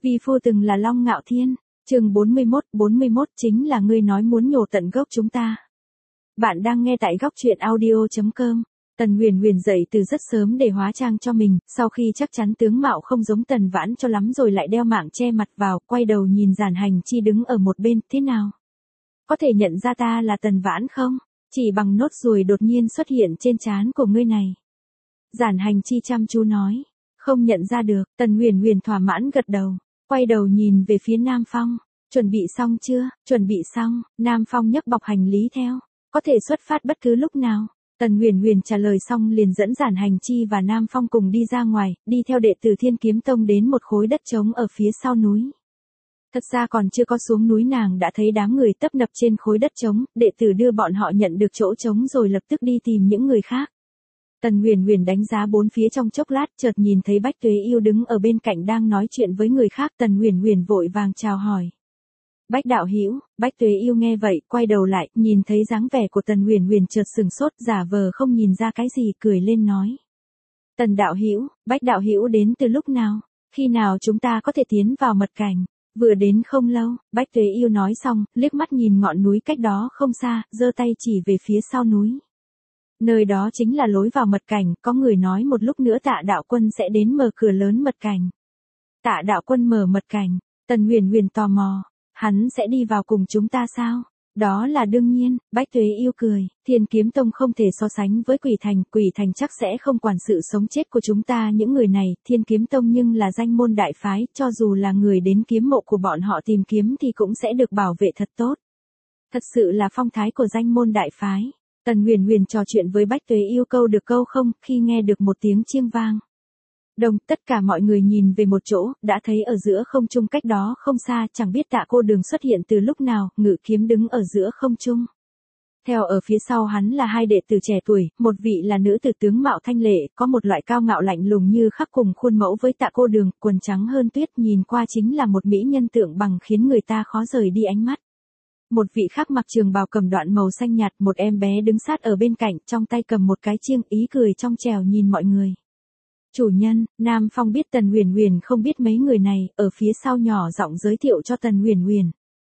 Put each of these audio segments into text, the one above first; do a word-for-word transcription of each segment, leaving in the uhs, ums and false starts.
Vi phu từng là Long Ngạo Thiên. Chương bốn mươi mốt, bốn mươi mốt chính là ngươi nói muốn nhổ tận gốc chúng ta. Bạn đang nghe tại góc truyện audio chấm com. Tần Huyền Huyền dậy từ rất sớm để hóa trang cho mình, sau khi chắc chắn tướng mạo không giống Tần Vãn cho lắm rồi lại đeo mạng che mặt vào, quay đầu nhìn Giản Hành Chi đứng ở một bên, thế nào? Có thể nhận ra ta là Tần Vãn không? Chỉ bằng nốt ruồi đột nhiên xuất hiện trên trán của ngươi này. Giản Hành Chi chăm chú nói, không nhận ra được. Tần Huyền Huyền thỏa mãn gật đầu, quay đầu nhìn về phía Nam Phong, chuẩn bị xong chưa? Chuẩn bị xong. Nam Phong nhấc bọc hành lý theo, có thể xuất phát bất cứ lúc nào. Tần Huyền Huyền trả lời xong liền dẫn Giản Hành Chi và Nam Phong cùng đi ra ngoài, đi theo đệ tử Thiên Kiếm Tông đến một khối đất trống ở phía sau núi. Thật ra còn chưa có xuống núi nàng đã thấy đám người tấp nập trên khối đất trống, đệ tử đưa bọn họ nhận được chỗ trống rồi lập tức đi tìm những người khác. Tần Huyền Huyền đánh giá bốn phía trong chốc lát, chợt nhìn thấy Bách Tuế Yêu đứng ở bên cạnh đang nói chuyện với người khác. Tần Huyền Huyền vội vàng chào hỏi. Bách đạo hữu. Bách Tuế Yêu nghe vậy, quay đầu lại, nhìn thấy dáng vẻ của Tần Huyền Huyền chợt sừng sốt, giả vờ không nhìn ra cái gì, cười lên nói. Tần đạo hữu, Bách đạo hữu đến từ lúc nào? Khi nào chúng ta có thể tiến vào mật cảnh? Vừa đến không lâu. Bách Tuế Yêu nói xong, liếc mắt nhìn ngọn núi cách đó không xa, giơ tay chỉ về phía sau núi. Nơi đó chính là lối vào mật cảnh, có người nói một lúc nữa Tạ đạo quân sẽ đến mở cửa lớn mật cảnh. Tạ đạo quân mở mật cảnh. Tần Huyền Huyền tò mò, hắn sẽ đi vào cùng chúng ta sao? Đó là đương nhiên. Bách Tuế Yêu cười, Thiên Kiếm Tông không thể so sánh với Quỷ Thành, Quỷ Thành chắc sẽ không quản sự sống chết của chúng ta những người này, Thiên Kiếm Tông nhưng là danh môn đại phái, cho dù là người đến kiếm mộ của bọn họ tìm kiếm thì cũng sẽ được bảo vệ thật tốt. Thật sự là phong thái của danh môn đại phái. Tần Huyền Huyền trò chuyện với Bách Tuế Yêu câu được câu không, khi nghe được một tiếng chiêng vang. Đồng, tất cả mọi người nhìn về một chỗ, đã thấy ở giữa không trung cách đó không xa, chẳng biết Tạ cô đường xuất hiện từ lúc nào, ngự kiếm đứng ở giữa không trung. Theo ở phía sau hắn là hai đệ tử trẻ tuổi, một vị là nữ tử tướng mạo thanh lệ, có một loại cao ngạo lạnh lùng như khắc cùng khuôn mẫu với Tạ cô đường, quần trắng hơn tuyết, nhìn qua chính là một mỹ nhân tượng bằng khiến người ta khó rời đi ánh mắt. Một vị khác mặc trường bào cầm đoạn màu xanh nhạt, một em bé đứng sát ở bên cạnh, trong tay cầm một cái chiêng, ý cười trong trẻo nhìn mọi người. Chủ nhân. Nam Phong biết Tần Huyền Huyền không biết mấy người này, ở phía sau nhỏ giọng giới thiệu cho Tần Huyền Huyền.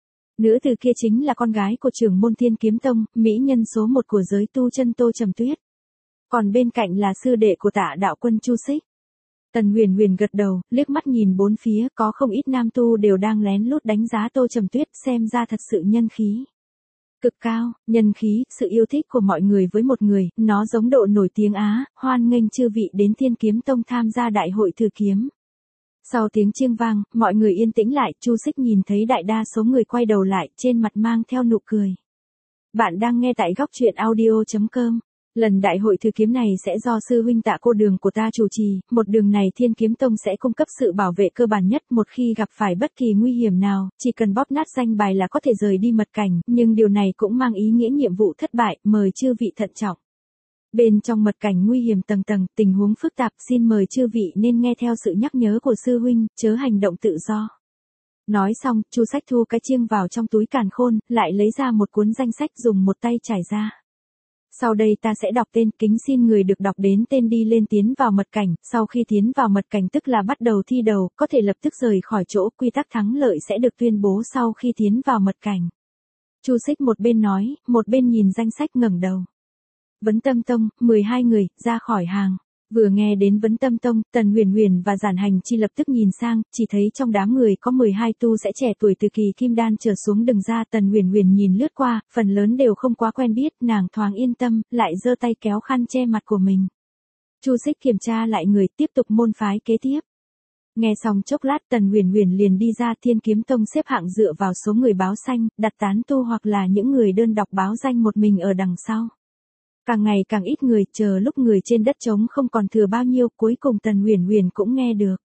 Nữ tử kia chính là con gái của trưởng môn Thiên Kiếm Tông, mỹ nhân số một của giới tu chân Tô Trầm Tuyết. Còn bên cạnh là sư đệ của Tạ đạo quân Chu Xích. Tần Huyền Huyền gật đầu, liếc mắt nhìn bốn phía, có không ít nam tu đều đang lén lút đánh giá Tô Trầm Tuyết, xem ra thật sự nhân khí cực cao. Nhân khí, sự yêu thích của mọi người với một người, nó giống độ nổi tiếng Á. Hoan nghênh chư vị đến Thiên Kiếm Tông tham gia đại hội thử kiếm. Sau tiếng chiêng vang, mọi người yên tĩnh lại, Chu Xích nhìn thấy đại đa số người quay đầu lại, trên mặt mang theo nụ cười. Bạn đang nghe tại góc truyện audio chấm com. Lần đại hội thử kiếm này sẽ do sư huynh Tạ cô đường của ta chủ trì, một đường này Thiên Kiếm Tông sẽ cung cấp sự bảo vệ cơ bản nhất, một khi gặp phải bất kỳ nguy hiểm nào, chỉ cần bóp nát danh bài là có thể rời đi mật cảnh, nhưng điều này cũng mang ý nghĩa nhiệm vụ thất bại, mời chư vị thận trọng. Bên trong mật cảnh nguy hiểm tầng tầng, tình huống phức tạp, xin mời chư vị nên nghe theo sự nhắc nhớ của sư huynh, chớ hành động tự do. Nói xong, Chu Sách thu cái chiêng vào trong túi càn khôn, lại lấy ra một cuốn danh sách dùng một tay trải ra. Sau đây ta sẽ đọc tên, kính xin người được đọc đến tên đi lên tiến vào mật cảnh, sau khi tiến vào mật cảnh tức là bắt đầu thi đấu, có thể lập tức rời khỏi chỗ, quy tắc thắng lợi sẽ được tuyên bố sau khi tiến vào mật cảnh. Chu Xích một bên nói, một bên nhìn danh sách ngẩng đầu. Vấn Tâm Tông, mười hai người, ra khỏi hàng. Vừa nghe đến Vấn Tâm Tông, Tần Huyền Huyền và Giản Hành Chi lập tức nhìn sang, chỉ thấy trong đám người có mười hai tu sẽ trẻ tuổi từ kỳ kim đan trở xuống đừng ra. Tần Huyền Huyền nhìn lướt qua, phần lớn đều không quá quen biết, nàng thoáng yên tâm, lại giơ tay kéo khăn che mặt của mình. Chu Xích kiểm tra lại người, tiếp tục môn phái kế tiếp. Nghe xong chốc lát, Tần Huyền Huyền liền đi ra. Thiên Kiếm Tông xếp hạng dựa vào số người báo xanh, đặt tán tu hoặc là những người đơn độc báo danh một mình ở đằng sau. Càng ngày càng ít người, chờ lúc người trên đất trống không còn thừa bao nhiêu, cuối cùng Tần Huyền Huyền cũng nghe được.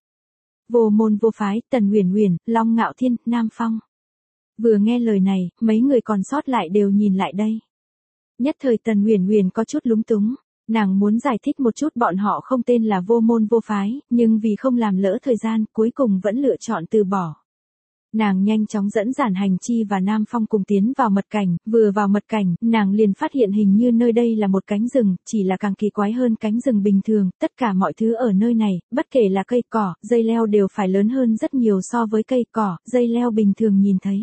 Vô môn vô phái, Tần Huyền Huyền, Long Ngạo Thiên, Nam Phong. Vừa nghe lời này, mấy người còn sót lại đều nhìn lại đây. Nhất thời Tần Huyền Huyền có chút lúng túng, nàng muốn giải thích một chút bọn họ không tên là vô môn vô phái, nhưng vì không làm lỡ thời gian, cuối cùng vẫn lựa chọn từ bỏ. Nàng nhanh chóng dẫn Giản Hành Chi và Nam Phong cùng tiến vào mật cảnh, vừa vào mật cảnh, nàng liền phát hiện hình như nơi đây là một cánh rừng, chỉ là càng kỳ quái hơn cánh rừng bình thường, tất cả mọi thứ ở nơi này, bất kể là cây cỏ, dây leo đều phải lớn hơn rất nhiều so với cây cỏ, dây leo bình thường nhìn thấy.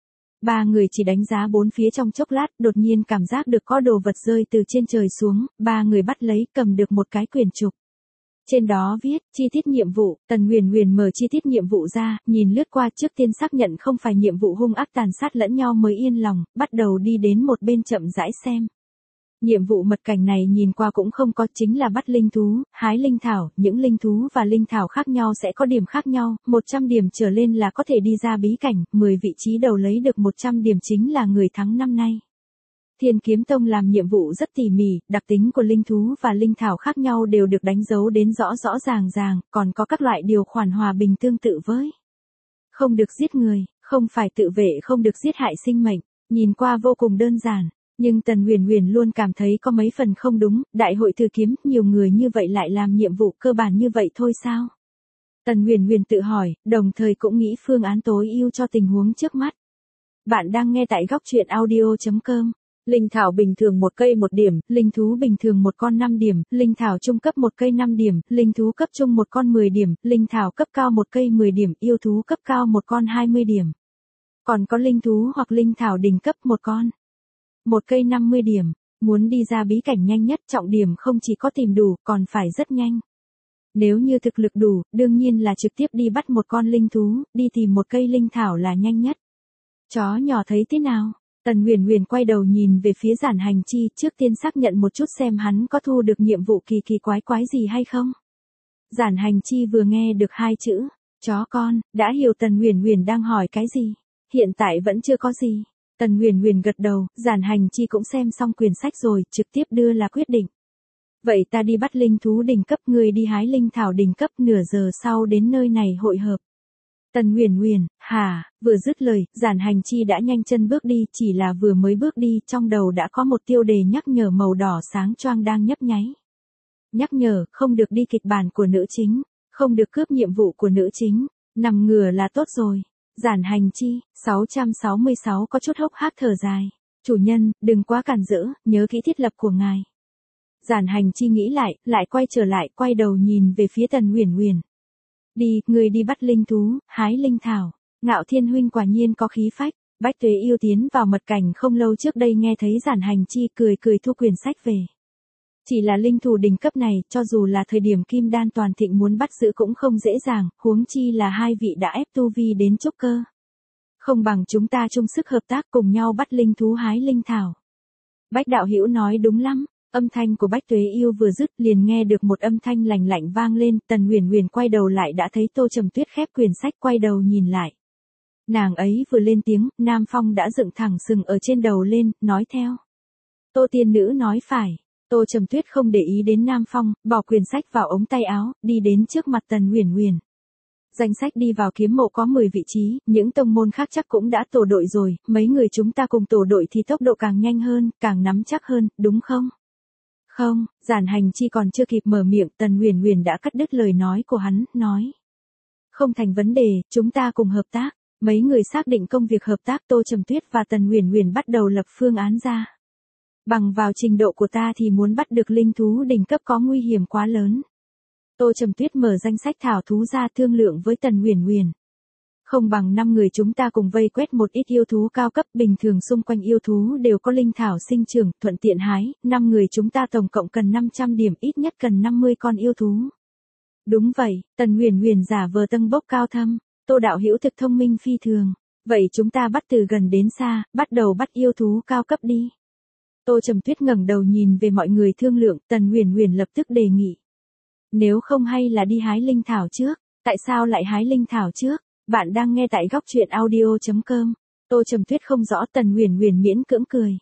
Ba người chỉ đánh giá bốn phía trong chốc lát, đột nhiên cảm giác được có đồ vật rơi từ trên trời xuống, ba người bắt lấy, cầm được một cái quyển trục. Trên đó viết, chi tiết nhiệm vụ, Tần Huyền Huyền mở chi tiết nhiệm vụ ra, nhìn lướt qua trước tiên xác nhận không phải nhiệm vụ hung ác tàn sát lẫn nhau mới yên lòng, bắt đầu đi đến một bên chậm rãi xem. Nhiệm vụ mật cảnh này nhìn qua cũng không có, chính là bắt linh thú, hái linh thảo, những linh thú và linh thảo khác nhau sẽ có điểm khác nhau, một trăm điểm trở lên là có thể đi ra bí cảnh, mười vị trí đầu lấy được một trăm điểm chính là người thắng năm nay. Thiên Kiếm Tông làm nhiệm vụ rất tỉ mỉ, đặc tính của linh thú và linh thảo khác nhau đều được đánh dấu đến rõ rõ ràng ràng, còn có các loại điều khoản hòa bình tương tự với không được giết người, không phải tự vệ, không được giết hại sinh mệnh, nhìn qua vô cùng đơn giản, nhưng Tần Huyền Huyền luôn cảm thấy có mấy phần không đúng, đại hội thư kiếm, nhiều người như vậy lại làm nhiệm vụ cơ bản như vậy thôi sao? Tần Huyền Huyền tự hỏi, đồng thời cũng nghĩ phương án tối ưu cho tình huống trước mắt. Bạn đang nghe tại góc truyện audio chấm com. Linh thảo bình thường một cây một điểm, linh thú bình thường một con năm điểm, linh thảo trung cấp một cây năm điểm, linh thú cấp trung một con mười điểm, linh thảo cấp cao một cây mười điểm, yêu thú cấp cao một con hai mươi điểm. Còn có linh thú hoặc linh thảo đỉnh cấp một con. Một cây năm mươi điểm, muốn đi ra bí cảnh nhanh nhất, trọng điểm không chỉ có tìm đủ, còn phải rất nhanh. Nếu như thực lực đủ, đương nhiên là trực tiếp đi bắt một con linh thú, đi tìm một cây linh thảo là nhanh nhất. Chó nhỏ thấy thế nào? Tần Huyền Huyền quay đầu nhìn về phía Giản Hành Chi, trước tiên xác nhận một chút xem hắn có thu được nhiệm vụ kỳ kỳ quái quái gì hay không. Giản Hành Chi vừa nghe được hai chữ, chó con, đã hiểu Tần Huyền Huyền đang hỏi cái gì. Hiện tại vẫn chưa có gì. Tần Huyền Huyền gật đầu, Giản Hành Chi cũng xem xong quyển sách rồi, trực tiếp đưa là quyết định. Vậy ta đi bắt linh thú đỉnh cấp, người đi hái linh thảo đỉnh cấp, nửa giờ sau đến nơi này hội hợp. Tần Huyền Huyền, hả, vừa dứt lời, Giản Hành Chi đã nhanh chân bước đi, chỉ là vừa mới bước đi, trong đầu đã có một tiêu đề nhắc nhở màu đỏ sáng choang đang nhấp nháy. Nhắc nhở, không được đi kịch bản của nữ chính, không được cướp nhiệm vụ của nữ chính, nằm ngửa là tốt rồi. Giản Hành Chi, sáu trăm sáu mươi sáu có chút hốc hác thở dài. Chủ nhân, đừng quá cản rỡ, nhớ kỹ thiết lập của ngài. Giản Hành Chi nghĩ lại, lại quay trở lại, quay đầu nhìn về phía Tần Huyền Huyền. Đi, người đi bắt linh thú, hái linh thảo. Ngạo Thiên huynh quả nhiên có khí phách. Bách Tuế Yêu tiến vào mật cảnh không lâu trước đây nghe thấy Giản Hành Chi cười cười thu quyển sách về. Chỉ là linh thú đỉnh cấp này, cho dù là thời điểm Kim Đan toàn thịnh muốn bắt giữ cũng không dễ dàng, huống chi là hai vị đã ép tu vi đến trúc cơ. Không bằng chúng ta chung sức hợp tác cùng nhau bắt linh thú hái linh thảo. Bách đạo hữu nói đúng lắm. Âm thanh của Bách Tuế Yêu vừa dứt liền nghe được một âm thanh lành lạnh vang lên, Tần Huyền Huyền quay đầu lại đã thấy Tô Trầm Tuyết khép quyển sách quay đầu nhìn lại. Nàng ấy vừa lên tiếng, Nam Phong đã dựng thẳng sừng ở trên đầu lên, nói theo. Tô tiên nữ nói phải. Tô Trầm Tuyết không để ý đến Nam Phong, bỏ quyển sách vào ống tay áo, đi đến trước mặt Tần Huyền Huyền. Danh sách đi vào kiếm mộ có mười vị trí, những tông môn khác chắc cũng đã tổ đội rồi, mấy người chúng ta cùng tổ đội thì tốc độ càng nhanh hơn, càng nắm chắc hơn, đúng không? Không, Giản Hành Chi còn chưa kịp mở miệng, Tần Huyền Huyền đã cắt đứt lời nói của hắn, nói. Không thành vấn đề, chúng ta cùng hợp tác. Mấy người xác định công việc hợp tác, Tô Trầm Tuyết và Tần Huyền Huyền bắt đầu lập phương án ra. Bằng vào trình độ của ta thì muốn bắt được linh thú đỉnh cấp có nguy hiểm quá lớn. Tô Trầm Tuyết mở danh sách thảo thú ra thương lượng với Tần Huyền Huyền. Không bằng năm người chúng ta cùng vây quét một ít yêu thú cao cấp, bình thường xung quanh yêu thú đều có linh thảo sinh trưởng, thuận tiện hái, năm người chúng ta tổng cộng cần năm trăm điểm, ít nhất cần năm mươi con yêu thú. Đúng vậy, Tần Huyền Huyền giả vờ tâng bốc cao thâm, Tô đạo hữu thực thông minh phi thường. Vậy chúng ta bắt từ gần đến xa, bắt đầu bắt yêu thú cao cấp đi. Tô Trầm Tuyết ngẩng đầu nhìn về mọi người thương lượng, Tần Huyền Huyền lập tức đề nghị. Nếu không hay là đi hái linh thảo trước, tại sao lại hái linh thảo trước? Bạn đang nghe tại góc truyện audio chấm com. Tô Trầm Tuyết không rõ, Tần Huyền Huyền miễn cưỡng cười.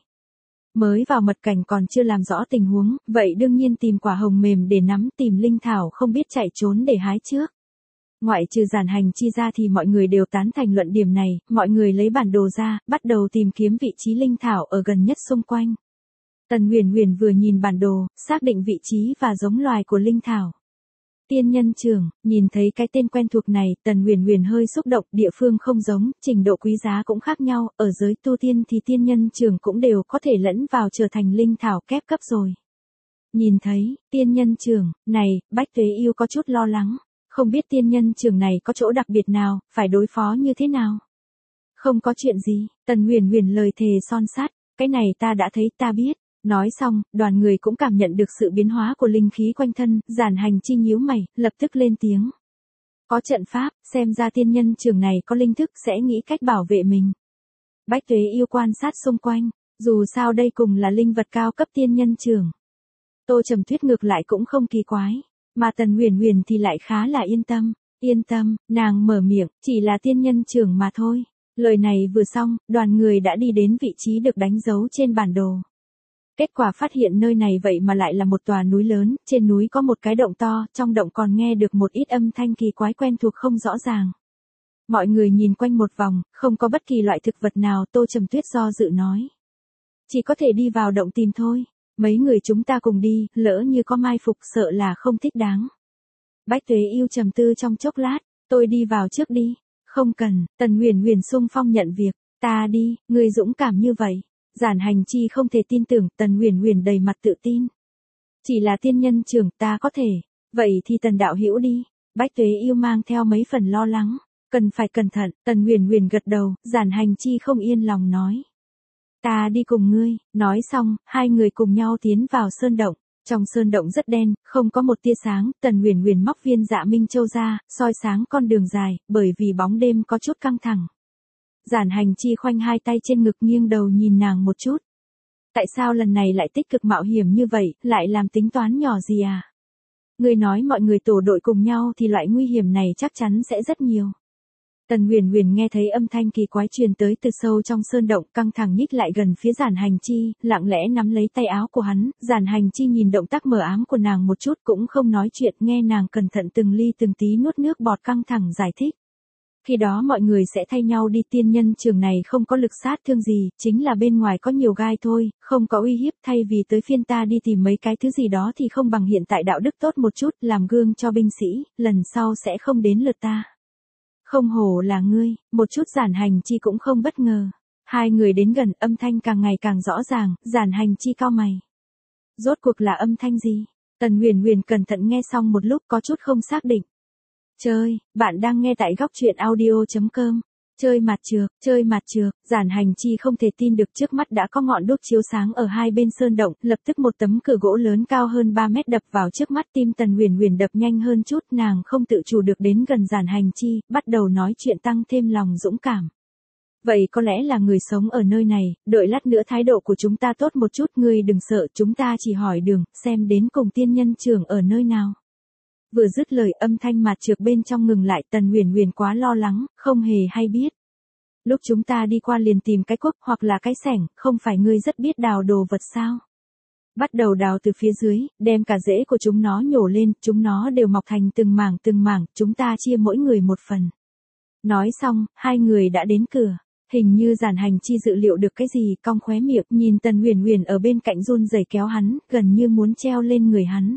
Mới vào mật cảnh còn chưa làm rõ tình huống, vậy đương nhiên tìm quả hồng mềm để nắm, tìm linh thảo không biết chạy trốn để hái trước. Ngoại trừ Giản Hành Chi ra thì mọi người đều tán thành luận điểm này, mọi người lấy bản đồ ra, bắt đầu tìm kiếm vị trí linh thảo ở gần nhất xung quanh. Tần Huyền Huyền vừa nhìn bản đồ, xác định vị trí và giống loài của linh thảo. Tiên nhân trường, nhìn thấy cái tên quen thuộc này, Tần Huyền Huyền hơi xúc động, địa phương không giống, trình độ quý giá cũng khác nhau, ở giới tu tiên thì tiên nhân trường cũng đều có thể lẫn vào trở thành linh thảo kép cấp rồi. Nhìn thấy, tiên nhân trường, này, Bách Tuế Yêu có chút lo lắng, không biết tiên nhân trường này có chỗ đặc biệt nào, phải đối phó như thế nào. Không có chuyện gì, Tần Huyền Huyền lời thề son sắt, cái này ta đã thấy ta biết. Nói xong, đoàn người cũng cảm nhận được sự biến hóa của linh khí quanh thân, Giản Hành Chi nhíu mày, lập tức lên tiếng. Có trận pháp, xem ra tiên nhân trường này có linh thức sẽ nghĩ cách bảo vệ mình. Bách Tuế Yêu quan sát xung quanh, dù sao đây cùng là linh vật cao cấp tiên nhân trường. Tô Trầm Tuyết ngược lại cũng không kỳ quái, mà Tần Huyền Huyền thì lại khá là yên tâm, yên tâm, nàng mở miệng, chỉ là tiên nhân trường mà thôi. Lời này vừa xong, đoàn người đã đi đến vị trí được đánh dấu trên bản đồ. Kết quả phát hiện nơi này vậy mà lại là một tòa núi lớn, trên núi có một cái động to, trong động còn nghe được một ít âm thanh kỳ quái quen thuộc không rõ ràng. Mọi người nhìn quanh một vòng, không có bất kỳ loại thực vật nào, Tô Trầm Tuyết do dự nói. Chỉ có thể đi vào động tìm thôi, mấy người chúng ta cùng đi, lỡ như có mai phục sợ là không thích đáng. Bách Tuế Yêu trầm tư trong chốc lát, tôi đi vào trước đi, không cần, Tần Huyền Huyền xung phong nhận việc, ta đi, người dũng cảm như vậy. Giản Hành Chi không thể tin tưởng, Tần Huyền Huyền đầy mặt tự tin. Chỉ là tiên nhân trường ta có thể, vậy thì Tần đạo hữu đi. Bách Tuế Yêu mang theo mấy phần lo lắng, cần phải cẩn thận, Tần Huyền Huyền gật đầu, Giản Hành Chi không yên lòng nói. Ta đi cùng ngươi, nói xong, hai người cùng nhau tiến vào sơn động. Trong sơn động rất đen, không có một tia sáng, Tần Huyền Huyền móc viên Dạ Minh Châu ra, soi sáng con đường dài, bởi vì bóng đêm có chút căng thẳng. Giản Hành Chi khoanh hai tay trên ngực nghiêng đầu nhìn nàng một chút. Tại sao lần này lại tích cực mạo hiểm như vậy, lại làm tính toán nhỏ gì à? Ngươi nói mọi người tổ đội cùng nhau thì loại nguy hiểm này chắc chắn sẽ rất nhiều. Tần Huyền Huyền nghe thấy âm thanh kỳ quái truyền tới từ sâu trong sơn động, căng thẳng nhích lại gần phía Giản Hành Chi, lặng lẽ nắm lấy tay áo của hắn, Giản Hành Chi nhìn động tác mờ ám của nàng một chút cũng không nói chuyện, nghe nàng cẩn thận từng ly từng tí nuốt nước bọt căng thẳng giải thích. Khi đó mọi người sẽ thay nhau đi, tiên nhân trường này không có lực sát thương gì, chính là bên ngoài có nhiều gai thôi, không có uy hiếp, thay vì tới phiên ta đi tìm mấy cái thứ gì đó thì không bằng hiện tại đạo đức tốt một chút, làm gương cho binh sĩ, lần sau sẽ không đến lượt ta. Không hổ là ngươi, một chút Giản Hành Chi cũng không bất ngờ. Hai người đến gần, âm thanh càng ngày càng rõ ràng, Giản Hành Chi cau mày. Rốt cuộc là âm thanh gì? Tần Huyền Huyền cẩn thận nghe xong một lúc có chút không xác định. Chơi, bạn đang nghe tại góc truyện audio chấm com. Chơi mặt trược, chơi mặt trược, Giản Hành Chi không thể tin được trước mắt đã có ngọn đuốc chiếu sáng ở hai bên sơn động, lập tức một tấm cửa gỗ lớn cao hơn ba mét đập vào trước mắt, tim Tần Huyền Huyền đập nhanh hơn chút, nàng không tự chủ được đến gần Giản Hành Chi, bắt đầu nói chuyện tăng thêm lòng dũng cảm. Vậy có lẽ là người sống ở nơi này, đợi lát nữa thái độ của chúng ta tốt một chút, ngươi đừng sợ, chúng ta chỉ hỏi đường, xem đến cùng tiên nhân trường ở nơi nào. Vừa dứt lời, âm thanh mạt trược bên trong ngừng lại, Tần Huyền Huyền quá lo lắng, không hề hay biết. Lúc chúng ta đi qua liền tìm cái cuốc hoặc là cái xẻng, không phải ngươi rất biết đào đồ vật sao? Bắt đầu đào từ phía dưới, đem cả rễ của chúng nó nhổ lên, chúng nó đều mọc thành từng mảng từng mảng, chúng ta chia mỗi người một phần. Nói xong, hai người đã đến cửa. Hình như Giản Hành Chi dự liệu được cái gì, cong khóe miệng, nhìn Tần Huyền Huyền ở bên cạnh run rẩy kéo hắn, gần như muốn treo lên người hắn.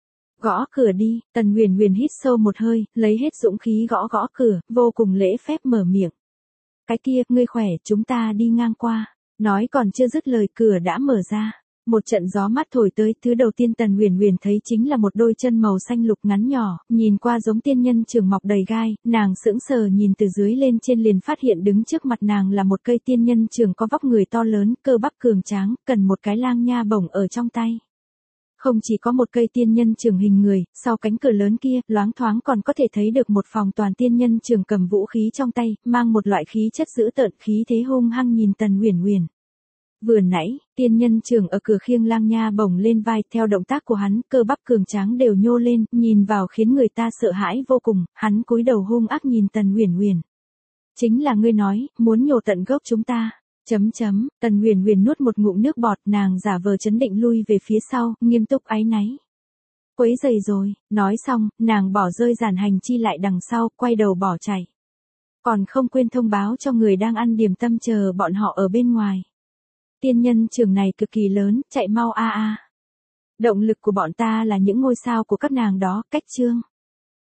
Gõ cửa đi, Tần Huyền Huyền hít sâu một hơi, lấy hết dũng khí gõ gõ cửa, vô cùng lễ phép mở miệng. Cái kia, ngươi khỏe, chúng ta đi ngang qua. Nói còn chưa dứt lời, cửa đã mở ra. Một trận gió mát thổi tới, thứ đầu tiên Tần Huyền Huyền thấy chính là một đôi chân màu xanh lục ngắn nhỏ, nhìn qua giống tiên nhân trường mọc đầy gai, nàng sững sờ nhìn từ dưới lên trên liền phát hiện đứng trước mặt nàng là một cây tiên nhân trường có vóc người to lớn, cơ bắp cường tráng, cần một cái lang nha bổng ở trong tay. Không chỉ có một cây tiên nhân trường hình người, sau cánh cửa lớn kia, loáng thoáng còn có thể thấy được một phòng toàn tiên nhân trường cầm vũ khí trong tay, mang một loại khí chất dữ tợn, khí thế hung hăng nhìn Tần Huyền Huyền. Vừa nãy, tiên nhân trường ở cửa khiêng lang nha bổng lên vai, theo động tác của hắn, cơ bắp cường tráng đều nhô lên, nhìn vào khiến người ta sợ hãi vô cùng, hắn cúi đầu hung ác nhìn Tần Huyền Huyền. Chính là ngươi nói, muốn nhổ tận gốc chúng ta. Chấm chấm, Tần Huyền Huyền nuốt một ngụm nước bọt, nàng giả vờ chấn định lui về phía sau, nghiêm túc áy náy. Quấy rầy rồi, nói xong, nàng bỏ rơi Giản Hành Chi lại đằng sau, quay đầu bỏ chạy. Còn không quên thông báo cho người đang ăn điểm tâm chờ bọn họ ở bên ngoài. Tiên nhân trường này cực kỳ lớn, chạy mau a a. Động lực của bọn ta là những ngôi sao của các nàng đó, cách chương.